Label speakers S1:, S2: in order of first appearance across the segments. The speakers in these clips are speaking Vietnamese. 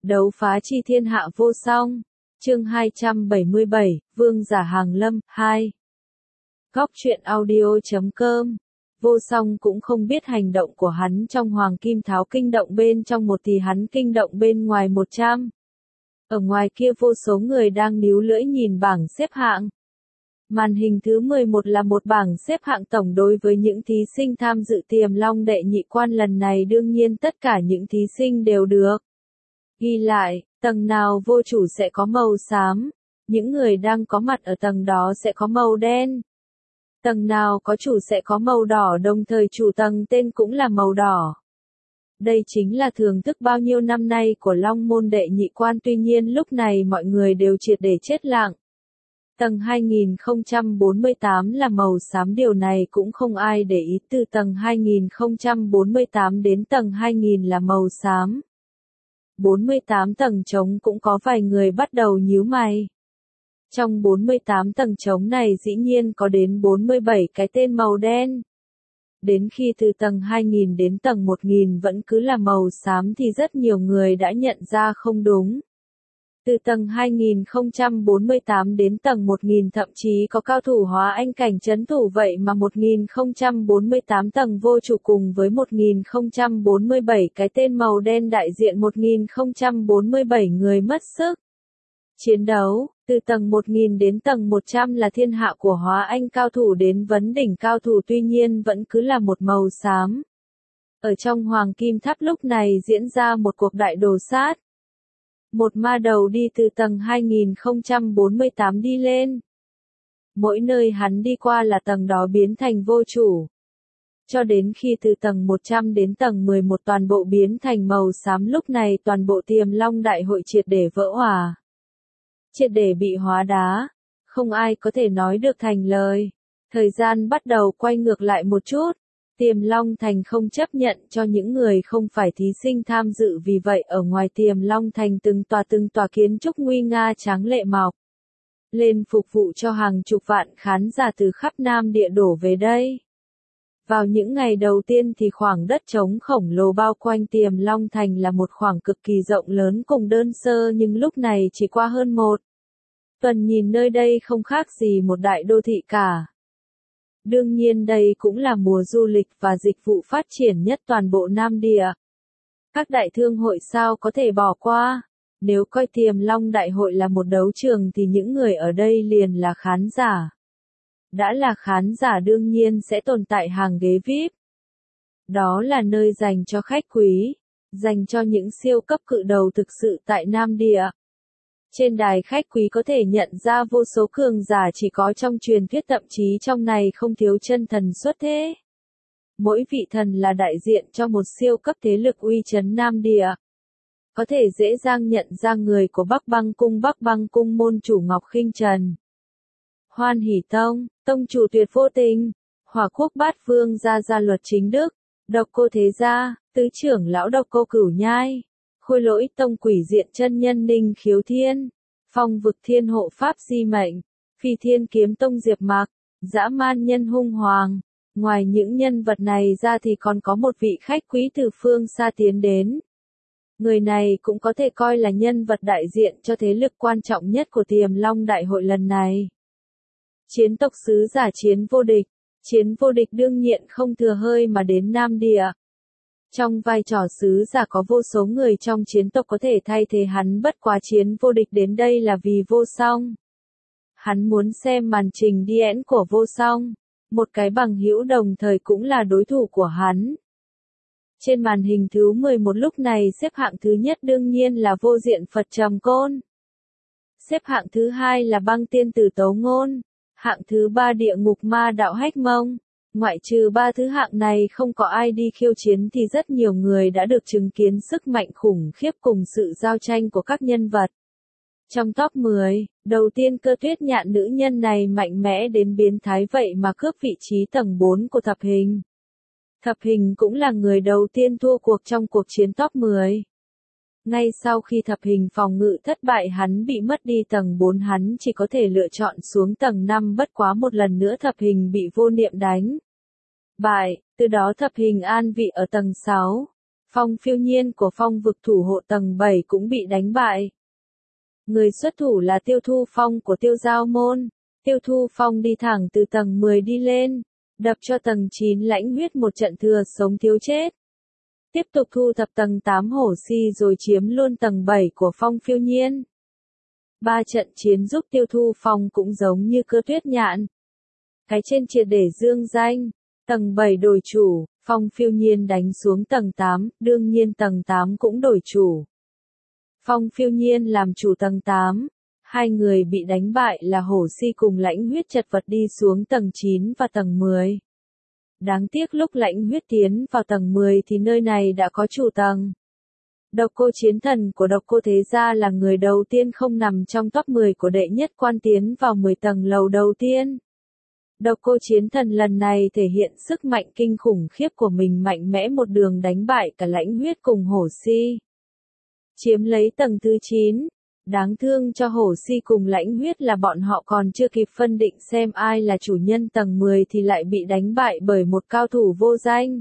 S1: Đấu phá chi thiên hạ vô song. Chương 277, Vương giả hàng lâm, 2. Góc truyện audio.com. Vô song cũng không biết hành động của hắn trong Hoàng Kim Tháo kinh động bên trong một thì hắn kinh động bên ngoài 100. Ở ngoài kia vô số người đang níu lưỡi nhìn bảng xếp hạng. Màn hình thứ 11 là một bảng xếp hạng tổng đối với những thí sinh tham dự Tiềm Long đệ nhị quan lần này, đương nhiên tất cả những thí sinh đều được ghi lại, tầng nào vô chủ sẽ có màu xám, những người đang có mặt ở tầng đó sẽ có màu đen. Tầng nào có chủ sẽ có màu đỏ, đồng thời chủ tầng tên cũng là màu đỏ. Đây chính là thưởng thức bao nhiêu năm nay của Long môn đệ nhị quan, tuy nhiên lúc này mọi người đều triệt để chết lặng. Tầng 2048 là màu xám, điều này cũng không ai để ý, từ tầng 2048 đến tầng 2000 là màu xám. 48 tầng trống cũng có vài người bắt đầu nhíu mày. Trong 48 tầng trống này dĩ nhiên có đến 47 cái tên màu đen. Đến khi từ tầng 2000 đến tầng 1000 vẫn cứ là màu xám thì rất nhiều người đã nhận ra không đúng. Từ tầng 2048 đến tầng 1000 thậm chí có cao thủ hóa anh cảnh trấn thủ, vậy mà 1048 tầng vô chủ cùng với 1047 cái tên màu đen đại diện 1047 người mất sức chiến đấu. Từ tầng 1000 đến tầng 100 là thiên hạ của hóa anh cao thủ đến vấn đỉnh cao thủ, tuy nhiên vẫn cứ là một màu xám. Ở trong Hoàng Kim Tháp lúc này diễn ra một cuộc đại đồ sát. Một ma đầu đi từ tầng 2048 đi lên. Mỗi nơi hắn đi qua là tầng đó biến thành vô chủ. Cho đến khi từ tầng 100 đến tầng 11 toàn bộ biến thành màu xám, lúc này toàn bộ Tiềm Long đại hội triệt để vỡ òa. Triệt để bị hóa đá. Không ai có thể nói được thành lời. Thời gian bắt đầu quay ngược lại một chút. Tiềm Long Thành không chấp nhận cho những người không phải thí sinh tham dự, vì vậy ở ngoài Tiềm Long Thành từng tòa kiến trúc nguy nga tráng lệ mọc lên phục vụ cho hàng chục vạn khán giả từ khắp Nam Địa đổ về đây. Vào những ngày đầu tiên thì khoảng đất trống khổng lồ bao quanh Tiềm Long Thành là một khoảng cực kỳ rộng lớn cùng đơn sơ, nhưng lúc này chỉ qua hơn một tuần nhìn nơi đây không khác gì một đại đô thị cả. Đương nhiên đây cũng là mùa du lịch và dịch vụ phát triển nhất toàn bộ Nam Địa. Các đại thương hội sao có thể bỏ qua? Nếu coi Tiềm Long đại hội là một đấu trường thì những người ở đây liền là khán giả. Đã là khán giả đương nhiên sẽ tồn tại hàng ghế VIP. Đó là nơi dành cho khách quý, dành cho những siêu cấp cự đầu thực sự tại Nam Địa. Trên đài khách quý có thể nhận ra vô số cường giả chỉ có trong truyền thuyết, thậm chí trong này không thiếu chân thần xuất thế. Mỗi vị thần là đại diện cho một siêu cấp thế lực uy chấn Nam Địa. Có thể dễ dàng nhận ra người của Bắc Băng Cung môn chủ Ngọc Khinh Trần, Hoan Hỷ Tông, tông chủ Tuyệt Vô Tình, Hỏa Quốc Bát Vương Gia Luật Chính Đức, Độc Cô Thế Gia, tứ trưởng lão Độc Cô Cửu Nhai, Khôi Lỗi Tông Quỷ Diện chân nhân Ninh Khiếu Thiên, Phong Vực Thiên Hộ Pháp Di Mệnh, Phi Thiên Kiếm Tông Diệp Mạc, Dã Man Nhân Hung Hoàng. Ngoài những nhân vật này ra thì còn có một vị khách quý từ phương xa tiến đến. Người này cũng có thể coi là nhân vật đại diện cho thế lực quan trọng nhất của Tiềm Long đại hội lần này. Chiến tộc sứ giả Chiến Vô Địch. Chiến Vô Địch đương nhiên không thừa hơi mà đến Nam Địa. Trong vai trò sứ giả có vô số người trong chiến tộc có thể thay thế hắn, bất quá Chiến Vô Địch đến đây là vì Vô Song. Hắn muốn xem màn trình DN của Vô Song, một cái bằng hữu đồng thời cũng là đối thủ của hắn. Trên màn hình thứ 11 lúc này xếp hạng thứ nhất đương nhiên là Vô Diện Phật Trầm Côn. Xếp hạng thứ hai là Băng Tiên Tử Tấu Ngôn. Hạng thứ 3 Địa Ngục Ma Đạo Hách Mông. Ngoại trừ ba thứ hạng này không có ai đi khiêu chiến thì rất nhiều người đã được chứng kiến sức mạnh khủng khiếp cùng sự giao tranh của các nhân vật. Trong top 10, đầu tiên Cơ Tuyết Nhạn, nữ nhân này mạnh mẽ đến biến thái vậy mà cướp vị trí tầng 4 của Thập Hình. Thập Hình cũng là người đầu tiên thua cuộc trong cuộc chiến top 10. Ngay sau khi Thập Hình phòng ngự thất bại, hắn bị mất đi tầng 4, hắn chỉ có thể lựa chọn xuống tầng 5, bất quá một lần nữa Thập Hình bị Vô Niệm đánh bại, từ đó Thập Hình an vị ở tầng 6. Phong Phiêu Nhiên của Phong vực thủ hộ tầng 7 cũng bị đánh bại. Người xuất thủ là Tiêu Thu Phong của Tiêu Giao Môn. Tiêu Thu Phong đi thẳng từ tầng 10 đi lên, đập cho tầng 9 lãnh huyết một trận thừa sống thiếu chết. Tiếp tục thu thập tầng 8 hổ si rồi chiếm luôn tầng 7 của Phong Phiêu Nhiên. 3 trận chiến giúp Tiêu Thu Phong cũng giống như Cơ Tuyết Nhạn. Cái trên triệt để dương danh, tầng 7 đổi chủ, Phong Phiêu Nhiên đánh xuống tầng 8, đương nhiên tầng 8 cũng đổi chủ. Phong Phiêu Nhiên làm chủ tầng 8, hai người bị đánh bại là hổ si cùng lãnh huyết chật vật đi xuống tầng 9 và tầng 10. Đáng tiếc lúc lãnh huyết tiến vào tầng 10 thì nơi này đã có chủ tầng. Độc Cô Chiến Thần của Độc Cô Thế Gia là người đầu tiên không nằm trong top 10 của đệ nhất quan tiến vào 10 tầng lầu đầu tiên. Độc Cô Chiến Thần lần này thể hiện sức mạnh kinh khủng khiếp của mình, mạnh mẽ một đường đánh bại cả lãnh huyết cùng hổ si. Chiếm lấy tầng thứ 9. Đáng thương cho hổ si cùng lãnh huyết là bọn họ còn chưa kịp phân định xem ai là chủ nhân tầng 10 thì lại bị đánh bại bởi một cao thủ vô danh.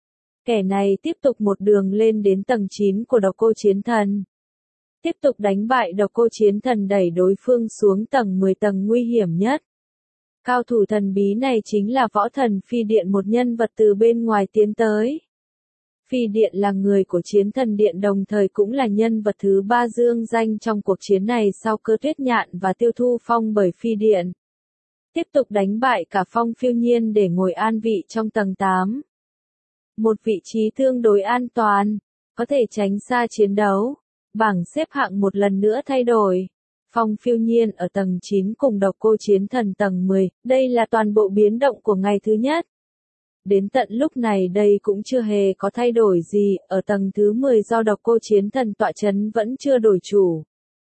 S1: Kẻ này tiếp tục một đường lên đến tầng 9 của Độc Cô Chiến Thần. Tiếp tục đánh bại Độc Cô Chiến Thần đẩy đối phương xuống tầng 10, tầng nguy hiểm nhất. Cao thủ thần bí này chính là Võ Thần Phi Điện, một nhân vật từ bên ngoài tiến tới. Phi Điện là người của Chiến Thần Điện, đồng thời cũng là nhân vật thứ 3 dương danh trong cuộc chiến này sau Cơ Tuyết Nhạn và Tiêu Thu Phong bởi Phi Điện. Tiếp tục đánh bại cả Phong Phiêu Nhiên để ngồi an vị trong tầng 8. Một vị trí tương đối an toàn, có thể tránh xa chiến đấu. Bảng xếp hạng một lần nữa thay đổi. Phong Phiêu Nhiên ở tầng 9 cùng Độc Cô Chiến Thần tầng 10, đây là toàn bộ biến động của ngày thứ nhất. Đến tận lúc này đây cũng chưa hề có thay đổi gì, ở tầng thứ 10 do Độc Cô Chiến Thần tọa chấn vẫn chưa đổi chủ.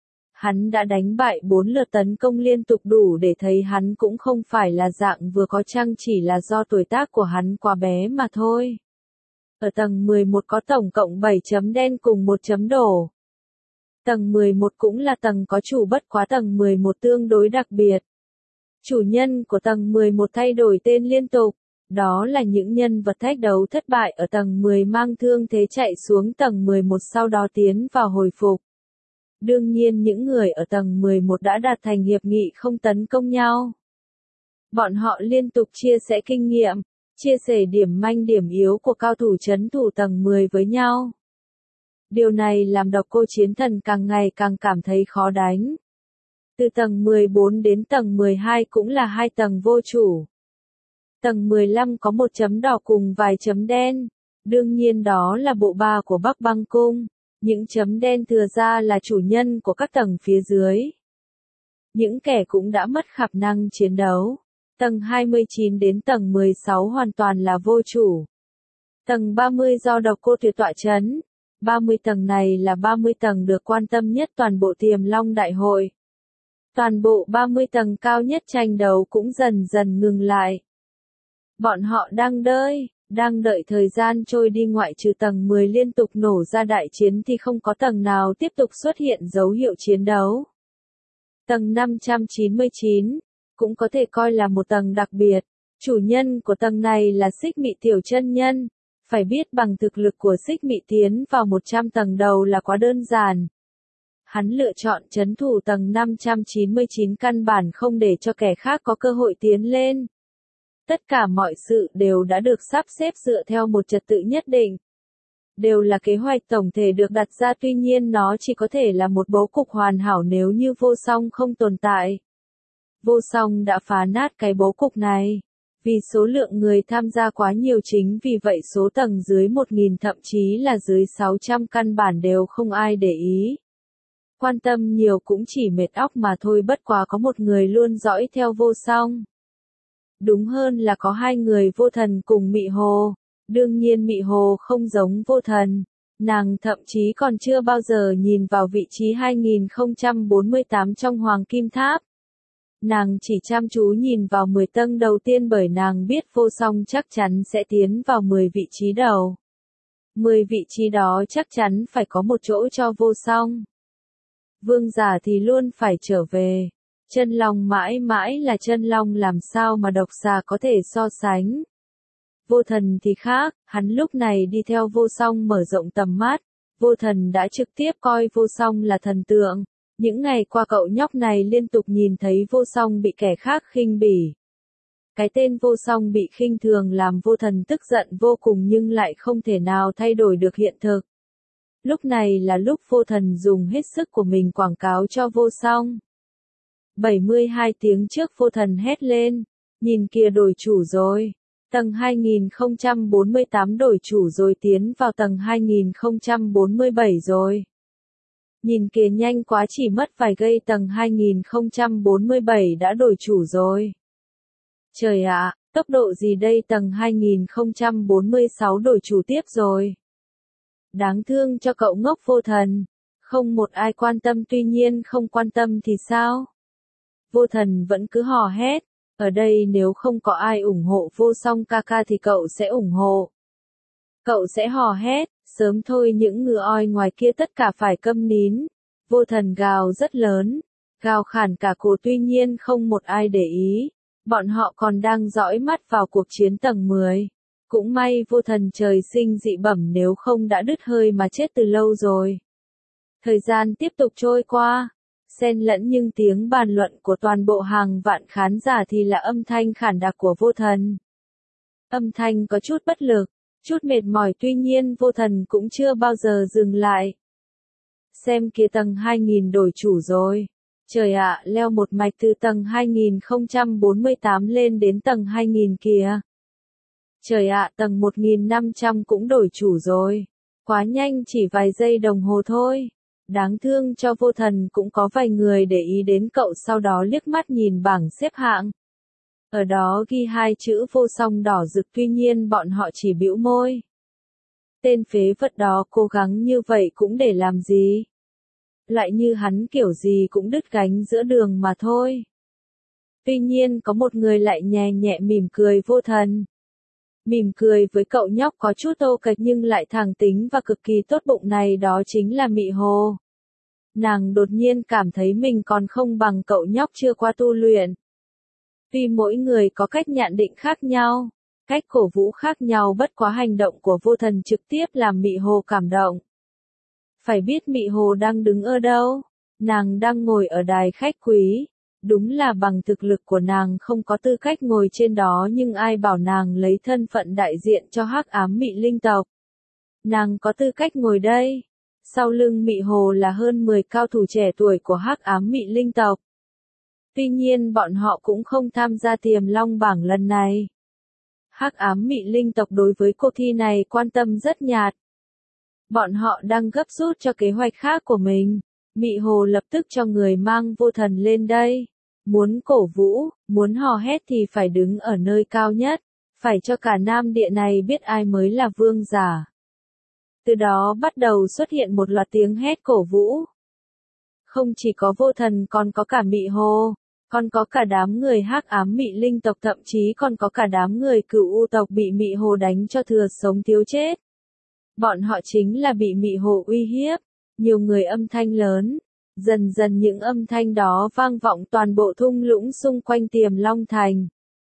S1: Hắn đã đánh bại 4 lượt tấn công liên tục, đủ để thấy hắn cũng không phải là dạng vừa có chăng, chỉ là do tuổi tác của hắn quá bé mà thôi. Ở tầng 11 có tổng cộng 7 chấm đen cùng 1 chấm đỏ. Tầng 11 cũng là tầng có chủ, bất quá tầng 11 tương đối đặc biệt. Chủ nhân của tầng 11 thay đổi tên liên tục. Đó là những nhân vật thách đấu thất bại ở tầng 10 mang thương thế chạy xuống tầng 11 sau đó tiến vào hồi phục. Đương nhiên những người ở tầng 11 đã đạt thành hiệp nghị không tấn công nhau. Bọn họ liên tục chia sẻ kinh nghiệm, chia sẻ điểm manh điểm yếu của cao thủ trấn thủ tầng 10 với nhau. Điều này làm Độc Cô Chiến Thần càng ngày càng cảm thấy khó đánh. Từ tầng 14 đến tầng 12 cũng là 2 tầng vô chủ. Tầng 15 có 1 chấm đỏ cùng vài chấm đen. Đương nhiên đó là bộ ba của Bắc Băng Cung. Những chấm đen thừa ra là chủ nhân của các tầng phía dưới. Những kẻ cũng đã mất khả năng chiến đấu. Tầng 29 đến tầng 16 hoàn toàn là vô chủ. Tầng 30 do Độc Cô Tuyệt tọa chấn. 30 tầng này là 30 tầng được quan tâm nhất toàn bộ Tiềm Long Đại Hội. Toàn bộ 30 tầng cao nhất tranh đấu cũng dần dần ngừng lại. Bọn họ đang đợi thời gian trôi đi, ngoại trừ tầng 10 liên tục nổ ra đại chiến thì không có tầng nào tiếp tục xuất hiện dấu hiệu chiến đấu. Tầng 599, cũng có thể coi là một tầng đặc biệt. Chủ nhân của tầng này là Xích Mị Tiểu Chân Nhân. Phải biết bằng thực lực của Xích Mị tiến vào 100 tầng đầu là quá đơn giản. Hắn lựa chọn trấn thủ tầng 599 căn bản không để cho kẻ khác có cơ hội tiến lên. Tất cả mọi sự đều đã được sắp xếp dựa theo một trật tự nhất định. Đều là kế hoạch tổng thể được đặt ra, tuy nhiên nó chỉ có thể là một bố cục hoàn hảo nếu như Vô Song không tồn tại. Vô Song đã phá nát cái bố cục này. Vì số lượng người tham gia quá nhiều, chính vì vậy số tầng dưới 1000 thậm chí là dưới 600 căn bản đều không ai để ý. Quan tâm nhiều cũng chỉ mệt óc mà thôi, bất quá có một người luôn dõi theo Vô Song. Đúng hơn là có 2 người, Vô Thần cùng Mị Hồ. Đương nhiên Mị Hồ không giống Vô Thần. Nàng thậm chí còn chưa bao giờ nhìn vào vị trí 2048 trong Hoàng Kim Tháp. Nàng chỉ chăm chú nhìn vào 10 tầng đầu tiên bởi nàng biết Vô Song chắc chắn sẽ tiến vào 10 vị trí đầu. 10 vị trí đó chắc chắn phải có một chỗ cho Vô Song. Vương giả thì luôn phải trở về. Chân long mãi mãi là chân long, làm sao mà độc xà có thể so sánh. Vô Thần thì khác, hắn lúc này đi theo Vô Song mở rộng tầm mắt, Vô Thần đã trực tiếp coi Vô Song là thần tượng. Những ngày qua cậu nhóc này liên tục nhìn thấy Vô Song bị kẻ khác khinh bỉ. Cái tên Vô Song bị khinh thường làm Vô Thần tức giận vô cùng nhưng lại không thể nào thay đổi được hiện thực. Lúc này là lúc Vô Thần dùng hết sức của mình quảng cáo cho Vô Song. 72 tiếng trước Vô Thần hét lên, nhìn kìa đổi chủ rồi. Tầng 2048 đổi chủ rồi, tiến vào tầng 2047 rồi. Nhìn kìa nhanh quá, chỉ mất vài giây tầng 2047 đã đổi chủ rồi. Trời ạ, tốc độ gì đây, tầng 2046 đổi chủ tiếp rồi. Đáng thương cho cậu ngốc Vô Thần. Không một ai quan tâm, tuy nhiên không quan tâm thì sao? Vô Thần vẫn cứ hò hét. Ở đây nếu không có ai ủng hộ Vô Song ca ca thì cậu sẽ ủng hộ. Cậu sẽ hò hét, sớm thôi những ngựa oi ngoài kia tất cả phải câm nín. Vô Thần gào rất lớn, gào khản cả cổ, tuy nhiên không một ai để ý. Bọn họ còn đang dõi mắt vào cuộc chiến tầng 10. Cũng may Vô Thần trời sinh dị bẩm, nếu không đã đứt hơi mà chết từ lâu rồi. Thời gian tiếp tục trôi qua. Xen lẫn nhưng tiếng bàn luận của toàn bộ hàng vạn khán giả thì là âm thanh khản đặc của Vô Thần. Âm thanh có chút bất lực, chút mệt mỏi, tuy nhiên Vô Thần cũng chưa bao giờ dừng lại. Xem kia, tầng 2000 đổi chủ rồi. Trời ạ, leo một mạch từ tầng 2048 lên đến tầng 2000 kìa. Trời ạ, tầng 1500 cũng đổi chủ rồi. Quá nhanh, chỉ vài giây đồng hồ thôi. Đáng thương cho Vô Thần, cũng có vài người để ý đến cậu, sau đó liếc mắt nhìn bảng xếp hạng. Ở đó ghi hai chữ Vô Song đỏ rực, tuy nhiên bọn họ chỉ bĩu môi. Tên phế vật đó cố gắng như vậy cũng để làm gì? Lại như hắn kiểu gì cũng đứt gánh giữa đường mà thôi. Tuy nhiên có một người lại nhẹ nhẹ mỉm cười Vô Thần. Mỉm cười với cậu nhóc có chút tô kệch nhưng lại thẳng tính và cực kỳ tốt bụng này, đó chính là Mị Hồ. Nàng đột nhiên cảm thấy mình còn không bằng cậu nhóc chưa qua tu luyện. Tuy mỗi người có cách nhận định khác nhau, cách cổ vũ khác nhau, bất quá hành động của Vô Thần trực tiếp làm Mị Hồ cảm động. Phải biết Mị Hồ đang đứng ở đâu? Nàng đang ngồi ở đài khách quý. Đúng là bằng thực lực của nàng không có tư cách ngồi trên đó, nhưng ai bảo nàng lấy thân phận đại diện cho Hắc Ám Mị Linh tộc. Nàng có tư cách ngồi đây. Sau lưng Mị Hồ là hơn 10 cao thủ trẻ tuổi của Hắc Ám Mị Linh tộc. Tuy nhiên bọn họ cũng không tham gia Tiềm Long bảng lần này. Hắc Ám Mị Linh tộc đối với cuộc thi này quan tâm rất nhạt. Bọn họ đang gấp rút cho kế hoạch khác của mình. Mị Hồ lập tức cho người mang Vô Thần lên đây. Muốn cổ vũ, muốn hò hét thì phải đứng ở nơi cao nhất. Phải cho cả Nam Địa này biết ai mới là vương giả. Từ đó bắt đầu xuất hiện một loạt tiếng hét cổ vũ. Không chỉ có Vô Thần, còn có cả Mị Hồ, còn có cả đám người Hắc Ám Mị Linh tộc, thậm chí còn có cả đám người Cửu U tộc bị Mị Hồ đánh cho thừa sống thiếu chết. Bọn họ chính là bị Mị Hồ uy hiếp. Nhiều người âm thanh lớn. Dần dần những âm thanh đó vang vọng toàn bộ thung lũng xung quanh Tiềm Long Thành.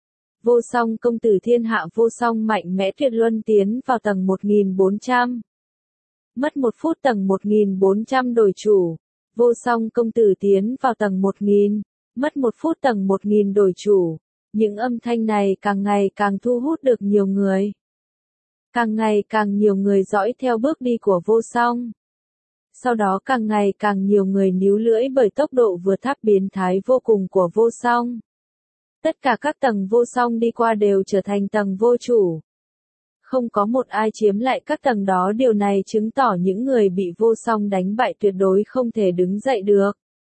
S1: Vô Song công tử thiên hạ Vô Song mạnh mẽ tuyệt luân tiến vào tầng 1400. Mất 1 phút tầng 1400 đổi chủ. Vô Song công tử tiến vào tầng 1000. Mất 1 phút tầng 1000 đổi chủ. Những âm thanh này càng ngày càng thu hút được nhiều người. Càng ngày càng nhiều người dõi theo bước đi của Vô Song. Sau đó càng ngày càng nhiều người níu lưỡi bởi tốc độ vượt tháp biến thái vô cùng của Vô Song. Tất cả các tầng Vô Song đi qua đều trở thành tầng vô chủ. Không có một ai chiếm lại các tầng đó, điều này chứng tỏ những người bị Vô Song đánh bại tuyệt đối không thể đứng dậy được.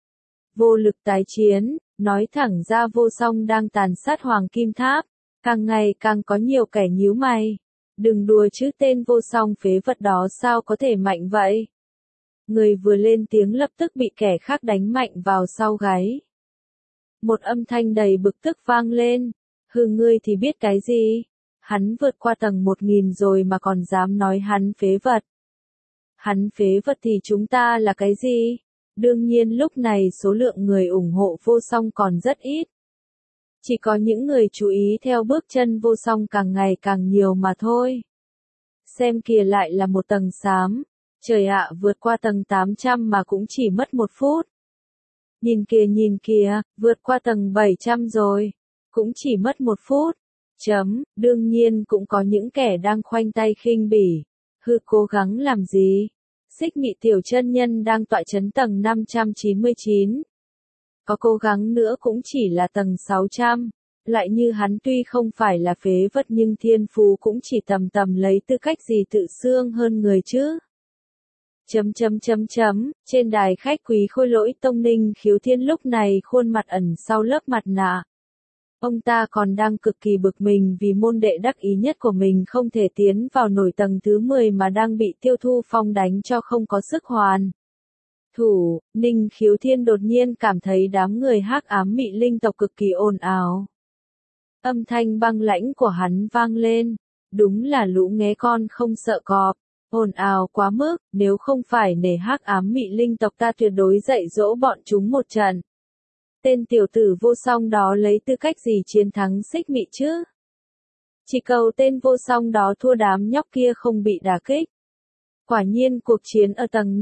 S1: Vô lực tái chiến, nói thẳng ra Vô Song đang tàn sát Hoàng Kim Tháp. Càng ngày càng có nhiều kẻ nhíu mày. Đừng đùa chứ, tên Vô Song phế vật đó sao có thể mạnh vậy? Người vừa lên tiếng lập tức bị kẻ khác đánh mạnh vào sau gáy. Một âm thanh đầy bực tức vang lên. Hừ, ngươi thì biết cái gì? Hắn vượt qua tầng 1000 rồi mà còn dám nói hắn phế vật. Hắn phế vật thì chúng ta là cái gì? Đương nhiên lúc này số lượng người ủng hộ Vô Song còn rất ít. Chỉ có những người chú ý theo bước chân vô song càng ngày càng nhiều mà thôi. Xem kìa, lại là một tầng xám. Trời ạ, vượt qua tầng 800 mà cũng chỉ mất 1 phút. Nhìn kìa, vượt qua tầng 700 rồi. Cũng chỉ mất 1 phút. Đương nhiên cũng có những kẻ đang khoanh tay khinh bỉ. Cố gắng làm gì? Xích Mị tiểu chân nhân đang tọa chấn tầng 599. Có cố gắng nữa cũng chỉ là tầng 600. Lại như hắn tuy không phải là phế vật nhưng thiên phú cũng chỉ tầm lấy tư cách gì tự xương hơn người chứ. Trên đài khách quý Khôi Lỗi Tông, Ninh Khiếu Thiên lúc này khuôn mặt ẩn sau lớp mặt nạ. Ông ta còn đang cực kỳ bực mình vì môn đệ đắc ý nhất của mình không thể tiến vào nổi tầng thứ 10 mà đang bị Tiêu Thu Phong đánh cho không có sức hoàn thủ. Ninh Khiếu Thiên đột nhiên cảm thấy đám người hắc ám mị linh tộc cực kỳ ồn ào. Âm thanh băng lãnh của hắn vang lên. Đúng là lũ nghé con không sợ cọp. Ồn ào quá mức, nếu không phải nể hắc ám mị linh tộc ta tuyệt đối dạy dỗ bọn chúng một trận. Tên tiểu tử vô song đó lấy tư cách gì chiến thắng Xích Mị chứ? Chỉ cầu tên vô song đó thua đám nhóc kia không bị đả kích. Quả nhiên cuộc chiến ở tầng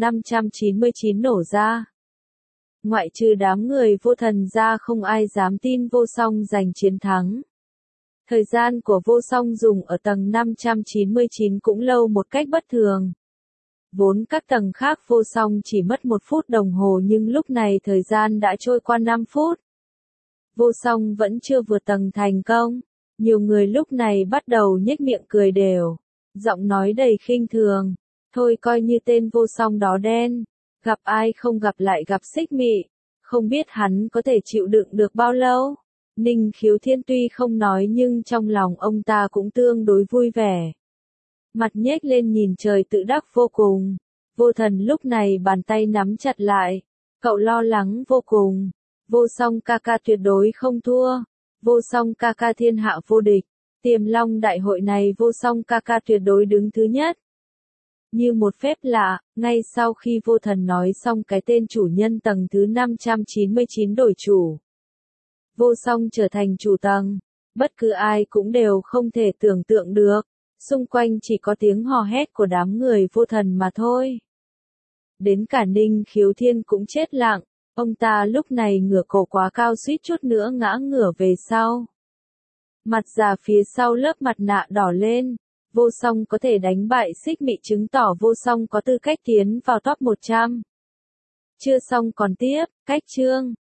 S1: 599 nổ ra. Ngoại trừ đám người vô thần ra không ai dám tin vô song giành chiến thắng. Thời gian của vô song dùng ở tầng 599 cũng lâu một cách bất thường. Vốn các tầng khác vô song chỉ mất 1 phút đồng hồ nhưng lúc này thời gian đã trôi qua 5 phút. Vô song vẫn chưa vượt tầng thành công. Nhiều người lúc này bắt đầu nhếch miệng cười đều. Giọng nói đầy khinh thường. Thôi coi như tên vô song đó đen. Gặp ai không gặp lại gặp Xích Mị. Không biết hắn có thể chịu đựng được bao lâu. Ninh Khiếu Thiên tuy không nói nhưng trong lòng ông ta cũng tương đối vui vẻ. Mặt nhếch lên nhìn trời tự đắc vô cùng. Vô Thần lúc này bàn tay nắm chặt lại. Cậu lo lắng vô cùng. Vô song ca ca tuyệt đối không thua. Vô song ca ca thiên hạ vô địch. Tiềm Long đại hội này vô song ca ca tuyệt đối đứng thứ nhất. Như một phép lạ, ngay sau khi Vô Thần nói xong cái tên chủ nhân tầng thứ 599 đổi chủ. Vô song trở thành chủ tầng. Bất cứ ai cũng đều không thể tưởng tượng được. Xung quanh chỉ có tiếng hò hét của đám người vô thần mà thôi. Đến cả Ninh Khiếu Thiên cũng chết lặng. Ông ta lúc này ngửa cổ quá cao suýt chút nữa ngã ngửa về sau. Mặt già phía sau lớp mặt nạ đỏ lên. Vô song có thể đánh bại Xích Mị chứng tỏ vô song có tư cách tiến vào top 100. Chưa xong còn tiếp, cách chương.